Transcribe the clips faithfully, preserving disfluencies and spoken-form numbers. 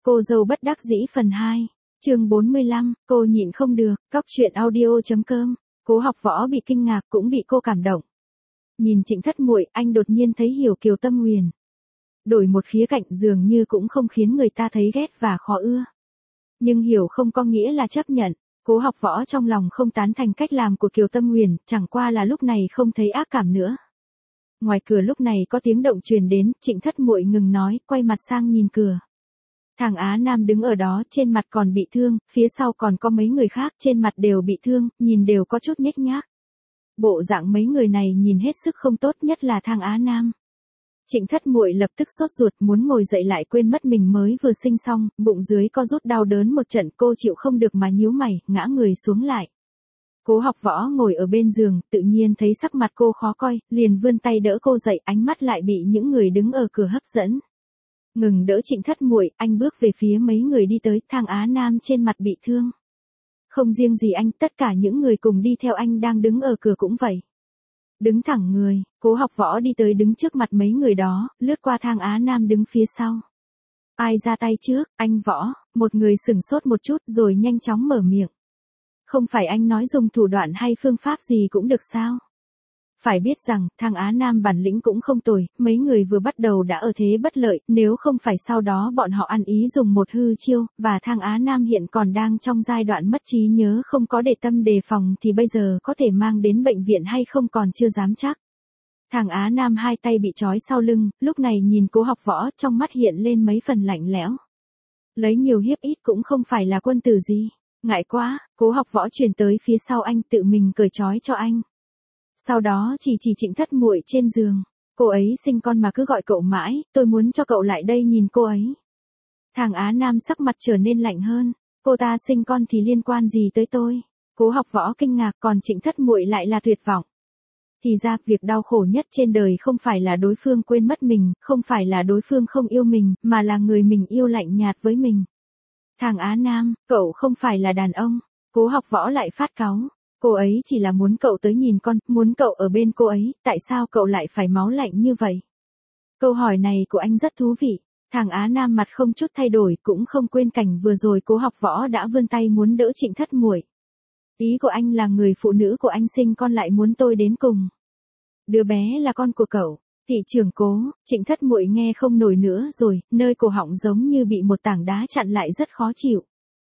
Cô dâu bất đắc dĩ phần hai, chương bốn mươi lăm, cô nhịn không được, cóc truyện audio.com. Cố Học Võ bị kinh ngạc cũng bị cô cảm động. Nhìn Trịnh Thất Muội, anh đột nhiên thấy hiểu Kiều Tâm Huyền. Đổi một khía cạnh dường như cũng không khiến người ta thấy ghét và khó ưa. Nhưng hiểu không có nghĩa là chấp nhận. Cố Học Võ trong lòng không tán thành cách làm của Kiều Tâm Huyền, chẳng qua là lúc này không thấy ác cảm nữa. Ngoài cửa lúc này có tiếng động truyền đến, Trịnh Thất Muội ngừng nói, quay mặt sang nhìn cửa. Thằng Á Nam đứng ở đó, trên mặt còn bị thương, phía sau còn có mấy người khác, trên mặt đều bị thương, nhìn đều có chút nhếch nhác. Bộ dạng mấy người này nhìn hết sức không tốt, nhất là thằng Á Nam. Trịnh Thất Muội lập tức sốt ruột, muốn ngồi dậy lại quên mất mình mới vừa sinh xong, bụng dưới co rút đau đớn một trận, cô chịu không được mà nhíu mày, ngã người xuống lại. Cố Học Võ ngồi ở bên giường, tự nhiên thấy sắc mặt cô khó coi, liền vươn tay đỡ cô dậy, ánh mắt lại bị những người đứng ở cửa hấp dẫn. Ngừng đỡ Trịnh Thất Muội, anh bước về phía mấy người đi tới, thằng Á Nam trên mặt bị thương. Không riêng gì anh, tất cả những người cùng đi theo anh đang đứng ở cửa cũng vậy. Đứng thẳng người, Cố Học Võ đi tới đứng trước mặt mấy người đó, lướt qua thang Á Nam đứng phía sau. Ai ra tay trước, anh Võ, một người sửng sốt một chút rồi nhanh chóng mở miệng. Không phải anh nói dùng thủ đoạn hay phương pháp gì cũng được sao? Phải biết rằng, thằng Á Nam bản lĩnh cũng không tồi, mấy người vừa bắt đầu đã ở thế bất lợi, nếu không phải sau đó bọn họ ăn ý dùng một hư chiêu, và thằng Á Nam hiện còn đang trong giai đoạn mất trí nhớ không có để tâm đề phòng thì bây giờ có thể mang đến bệnh viện hay không còn chưa dám chắc. Thằng Á Nam hai tay bị trói sau lưng, lúc này nhìn Cố Học Võ, trong mắt hiện lên mấy phần lạnh lẽo. Lấy nhiều hiếp ít cũng không phải là quân tử gì. Ngại quá, Cố Học Võ chuyển tới phía sau anh, tự mình cởi trói cho anh. Sau đó chỉ chỉ Trịnh Thất Muội trên giường. Cô ấy sinh con mà cứ gọi cậu mãi, tôi muốn cho cậu lại đây nhìn cô ấy. Thằng Á Nam sắc mặt trở nên lạnh hơn. Cô ta sinh con thì liên quan gì tới tôi? Cố Học Võ kinh ngạc, còn Trịnh Thất Muội lại là tuyệt vọng. Thì ra, việc đau khổ nhất trên đời không phải là đối phương quên mất mình, không phải là đối phương không yêu mình, mà là người mình yêu lạnh nhạt với mình. Thằng Á Nam, cậu không phải là đàn ông. Cố Học Võ lại phát cáu. Cô ấy chỉ là muốn cậu tới nhìn con, muốn cậu ở bên cô ấy, tại sao cậu lại phải máu lạnh như vậy? Câu hỏi này của anh rất thú vị. Thằng Á Nam mặt không chút thay đổi, cũng không quên cảnh vừa rồi Cố Học Võ đã vươn tay muốn đỡ Trịnh Thất Muội. Ý của anh là người phụ nữ của anh sinh con lại muốn tôi đến cùng. Đứa bé là con của cậu. Thị trưởng Cố, Trịnh Thất Muội nghe không nổi nữa rồi, nơi cổ họng giống như bị một tảng đá chặn lại rất khó chịu.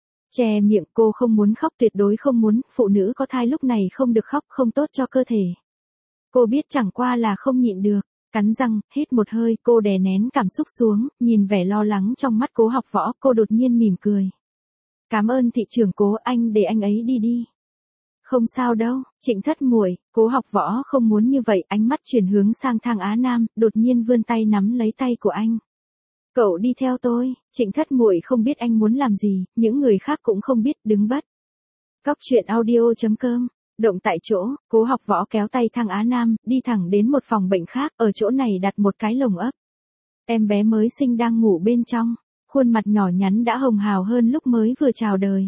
Che miệng, cô không muốn khóc, tuyệt đối không muốn, phụ nữ có thai lúc này không được khóc, không tốt cho cơ thể. Cô biết chẳng qua là không nhịn được, cắn răng, hít một hơi, cô đè nén cảm xúc xuống, nhìn vẻ lo lắng trong mắt Cố Học Võ, cô đột nhiên mỉm cười. Cảm ơn thị trưởng Cố, anh để anh ấy đi đi. Không sao đâu, Trịnh Thất Muội, Cố Học Võ không muốn như vậy, ánh mắt chuyển hướng sang thang Á Nam, đột nhiên vươn tay nắm lấy tay của anh. Cậu đi theo tôi. Trịnh Thất Muội không biết anh muốn làm gì, những người khác cũng không biết, đứng bất. Cóc truyện audio.com. Động tại chỗ, Cố Học Võ kéo tay thang Á Nam, đi thẳng đến một phòng bệnh khác, ở chỗ này đặt một cái lồng ấp. Em bé mới sinh đang ngủ bên trong, khuôn mặt nhỏ nhắn đã hồng hào hơn lúc mới vừa chào đời.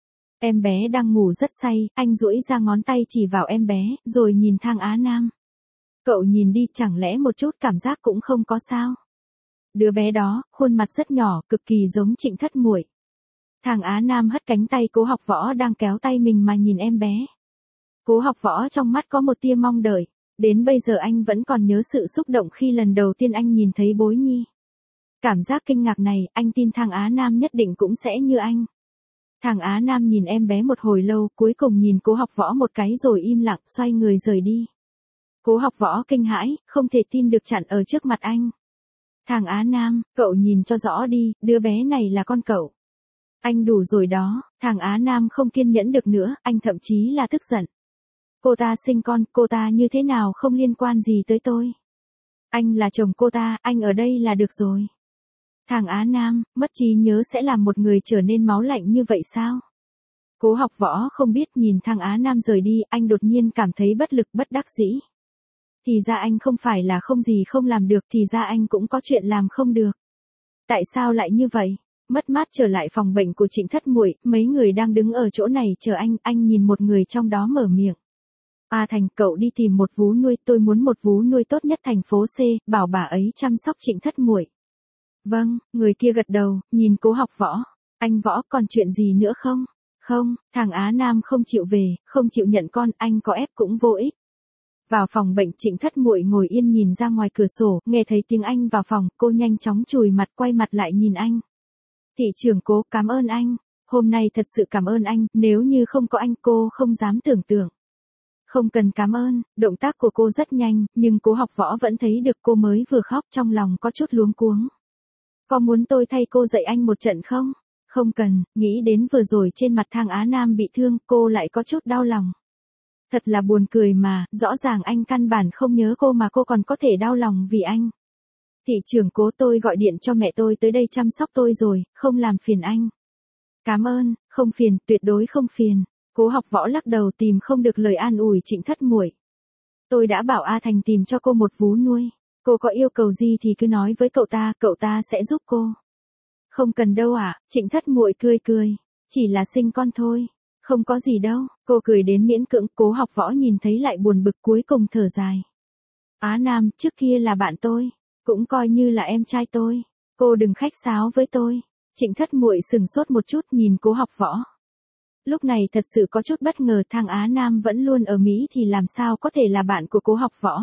Em bé đang ngủ rất say, anh duỗi ra ngón tay chỉ vào em bé, rồi nhìn thang Á Nam. Cậu nhìn đi, chẳng lẽ một chút cảm giác cũng không có sao? Đứa bé đó, khuôn mặt rất nhỏ, cực kỳ giống Trịnh Thất Muội. Thằng Á Nam hất cánh tay Cố Học Võ đang kéo tay mình mà nhìn em bé. Cố Học Võ trong mắt có một tia mong đợi. Đến bây giờ anh vẫn còn nhớ sự xúc động khi lần đầu tiên anh nhìn thấy Bối Nhi. Cảm giác kinh ngạc này, anh tin thằng Á Nam nhất định cũng sẽ như anh. Thằng Á Nam nhìn em bé một hồi lâu, cuối cùng nhìn Cố Học Võ một cái rồi im lặng, xoay người rời đi. Cố Học Võ kinh hãi, không thể tin được chặn ở trước mặt anh. Thằng Á Nam, cậu nhìn cho rõ đi, đứa bé này là con cậu. Anh đủ rồi đó, thằng Á Nam không kiên nhẫn được nữa, anh thậm chí là tức giận. Cô ta sinh con, cô ta như thế nào không liên quan gì tới tôi. Anh là chồng cô ta, anh ở đây là được rồi. Thằng Á Nam, mất trí nhớ sẽ làm một người trở nên máu lạnh như vậy sao? Cố Học Võ không biết, nhìn thằng Á Nam rời đi, anh đột nhiên cảm thấy bất lực, bất đắc dĩ. Thì ra anh không phải là không gì không làm được, thì ra anh cũng có chuyện làm không được. Tại sao lại như vậy? Mất mát trở lại phòng bệnh của Trịnh Thất Muội, mấy người đang đứng ở chỗ này chờ anh, anh nhìn một người trong đó mở miệng. A Thành, cậu đi tìm một vú nuôi, tôi muốn một vú nuôi tốt nhất thành phố C, bảo bà ấy chăm sóc Trịnh Thất Muội. Vâng, người kia gật đầu, nhìn Cố Học Võ. Anh Võ còn chuyện gì nữa không? Không, thằng Á Nam không chịu về, không chịu nhận con, anh có ép cũng vô ích. Vào phòng bệnh Trịnh Thất Muội ngồi yên nhìn ra ngoài cửa sổ, nghe thấy tiếng anh vào phòng, cô nhanh chóng chùi mặt quay mặt lại nhìn anh. Thị trưởng Cố, cảm ơn anh. Hôm nay thật sự cảm ơn anh, nếu như không có anh cô không dám tưởng tượng. Không cần cảm ơn, động tác của cô rất nhanh, nhưng Cố Học Võ vẫn thấy được cô mới vừa khóc trong lòng có chút luống cuống. Có muốn tôi thay cô dạy anh một trận không? Không cần, nghĩ đến vừa rồi trên mặt thằng Á Nam bị thương, cô lại có chút đau lòng. Thật là buồn cười mà, rõ ràng anh căn bản không nhớ cô mà cô còn có thể đau lòng vì anh. Thị trưởng Cố, tôi gọi điện cho mẹ tôi tới đây chăm sóc tôi rồi, không làm phiền anh. Cảm ơn, không phiền, tuyệt đối không phiền. Cố Học Võ lắc đầu tìm không được lời an ủi Trịnh Thất Muội. Tôi đã bảo A Thành tìm cho cô một vú nuôi. Cô có yêu cầu gì thì cứ nói với cậu ta, cậu ta sẽ giúp cô. Không cần đâu ạ, à? Trịnh Thất Muội cười cười. Chỉ là sinh con thôi. Không có gì đâu, cô cười đến miễn cưỡng. Cố Học Võ nhìn thấy lại buồn bực cuối cùng thở dài. Á Nam, trước kia là bạn tôi. Cũng coi như là em trai tôi. Cô đừng khách sáo với tôi. Trịnh Thất Muội sừng sốt một chút nhìn Cố Học Võ. Lúc này thật sự có chút bất ngờ, thằng Á Nam vẫn luôn ở Mỹ thì làm sao có thể là bạn của Cố Học Võ.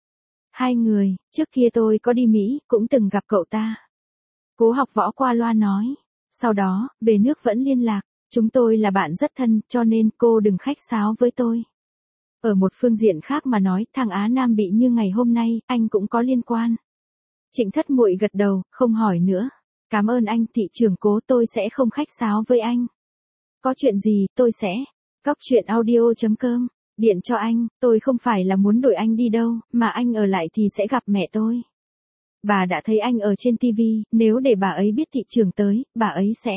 Hai người, trước kia tôi có đi Mỹ, cũng từng gặp cậu ta. Cố Học Võ qua loa nói. Sau đó, về nước vẫn liên lạc. Chúng tôi là bạn rất thân, cho nên cô đừng khách sáo với tôi. Ở một phương diện khác mà nói, thằng Á Nam bị như ngày hôm nay, anh cũng có liên quan. Trịnh Thất Muội gật đầu, không hỏi nữa. Cảm ơn anh, thị trưởng Cố, tôi sẽ không khách sáo với anh. Có chuyện gì, tôi sẽ. Cóc truyện audio chấm com. Điện cho anh, tôi không phải là muốn đổi anh đi đâu, mà anh ở lại thì sẽ gặp mẹ tôi. Bà đã thấy anh ở trên ti vi, nếu để bà ấy biết thị trưởng tới, bà ấy sẽ.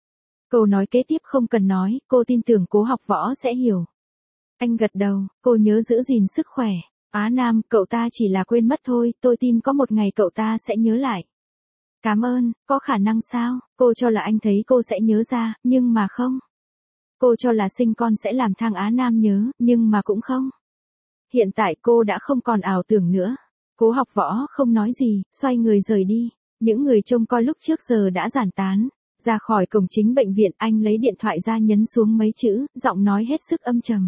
Câu nói kế tiếp không cần nói, cô tin tưởng Cố Học Võ sẽ hiểu. Anh gật đầu, cô nhớ giữ gìn sức khỏe. Á Nam, cậu ta chỉ là quên mất thôi, tôi tin có một ngày cậu ta sẽ nhớ lại. Cảm ơn, có khả năng sao? Cô cho là anh thấy cô sẽ nhớ ra, nhưng mà không. Cô cho là sinh con sẽ làm thằng Á Nam nhớ, nhưng mà cũng không. Hiện tại cô đã không còn ảo tưởng nữa. Cố Học Võ không nói gì, xoay người rời đi. Những người trông coi lúc trước giờ đã giải tán. Ra khỏi cổng chính bệnh viện, anh lấy điện thoại ra nhấn xuống mấy chữ, giọng nói hết sức âm trầm.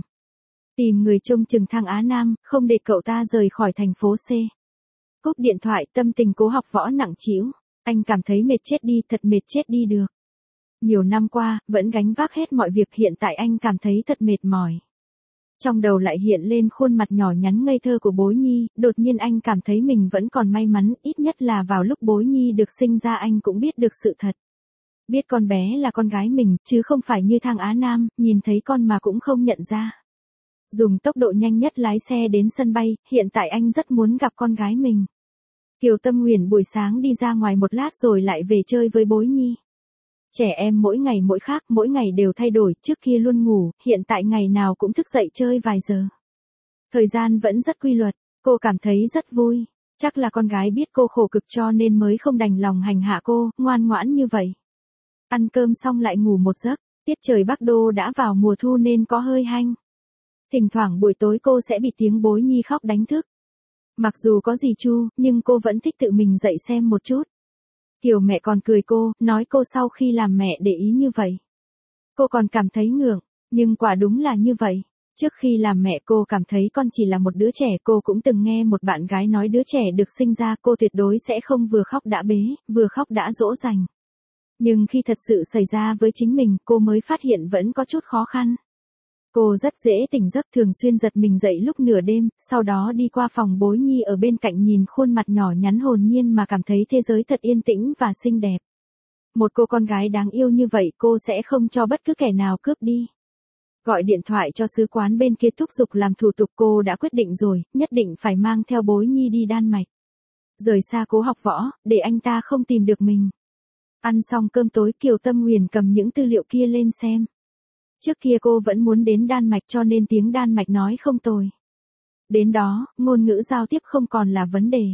Tìm người trông chừng thằng Á Nam, không để cậu ta rời khỏi thành phố C. Cúp điện thoại, tâm tình Cố Học Võ nặng trĩu. Anh cảm thấy mệt chết đi, thật mệt chết đi được. Nhiều năm qua, vẫn gánh vác hết mọi việc, hiện tại anh cảm thấy thật mệt mỏi. Trong đầu lại hiện lên khuôn mặt nhỏ nhắn ngây thơ của Bối Nhi, đột nhiên anh cảm thấy mình vẫn còn may mắn, ít nhất là vào lúc Bối Nhi được sinh ra anh cũng biết được sự thật. Biết con bé là con gái mình, chứ không phải như thằng Á Nam, nhìn thấy con mà cũng không nhận ra. Dùng tốc độ nhanh nhất lái xe đến sân bay, hiện tại anh rất muốn gặp con gái mình. Kiều Tâm Huyền buổi sáng đi ra ngoài một lát rồi lại về chơi với Bối Nhi. Trẻ em mỗi ngày mỗi khác, mỗi ngày đều thay đổi, trước kia luôn ngủ, hiện tại ngày nào cũng thức dậy chơi vài giờ. Thời gian vẫn rất quy luật, cô cảm thấy rất vui. Chắc là con gái biết cô khổ cực cho nên mới không đành lòng hành hạ cô, ngoan ngoãn như vậy. Ăn cơm xong lại ngủ một giấc, tiết trời Bắc Đô đã vào mùa thu nên có hơi hanh. Thỉnh thoảng buổi tối cô sẽ bị tiếng Bối Nhi khóc đánh thức. Mặc dù có dì Chu, nhưng cô vẫn thích tự mình dậy xem một chút. Kiều mẹ còn cười cô, nói cô sau khi làm mẹ để ý như vậy. Cô còn cảm thấy ngượng, nhưng quả đúng là như vậy. Trước khi làm mẹ cô cảm thấy con chỉ là một đứa trẻ, cô cũng từng nghe một bạn gái nói đứa trẻ được sinh ra cô tuyệt đối sẽ không vừa khóc đã bế, vừa khóc đã dỗ dành. Nhưng khi thật sự xảy ra với chính mình, cô mới phát hiện vẫn có chút khó khăn. Cô rất dễ tỉnh giấc, thường xuyên giật mình dậy lúc nửa đêm, sau đó đi qua phòng Bối Nhi ở bên cạnh nhìn khuôn mặt nhỏ nhắn hồn nhiên mà cảm thấy thế giới thật yên tĩnh và xinh đẹp. Một cô con gái đáng yêu như vậy cô sẽ không cho bất cứ kẻ nào cướp đi. Gọi điện thoại cho sứ quán bên kia thúc giục làm thủ tục, cô đã quyết định rồi, nhất định phải mang theo Bối Nhi đi Đan Mạch. Rời xa Cố Học Võ, để anh ta không tìm được mình. Ăn xong cơm tối, Kiều Tâm Huyền cầm những tư liệu kia lên xem. Trước kia cô vẫn muốn đến Đan Mạch cho nên tiếng Đan Mạch nói không tồi. Đến đó, ngôn ngữ giao tiếp không còn là vấn đề.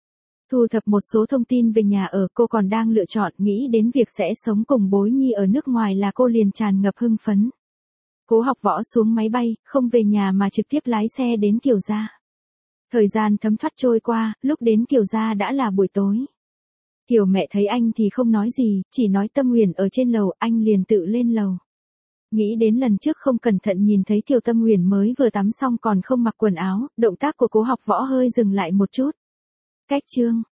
Thu thập một số thông tin về nhà ở, cô còn đang lựa chọn, nghĩ đến việc sẽ sống cùng Bối Nhi ở nước ngoài là cô liền tràn ngập hưng phấn. Cố Học Võ xuống máy bay, không về nhà mà trực tiếp lái xe đến Kiều Gia. Thời gian thấm thoát trôi qua, lúc đến Kiều Gia đã là buổi tối. Kiều mẹ thấy anh thì không nói gì, chỉ nói Tâm Huyền ở trên lầu, anh liền tự lên lầu. Nghĩ đến lần trước không cẩn thận nhìn thấy Kiều Tâm Huyền mới vừa tắm xong còn không mặc quần áo, động tác của Cố Học Võ hơi dừng lại một chút. Cách chương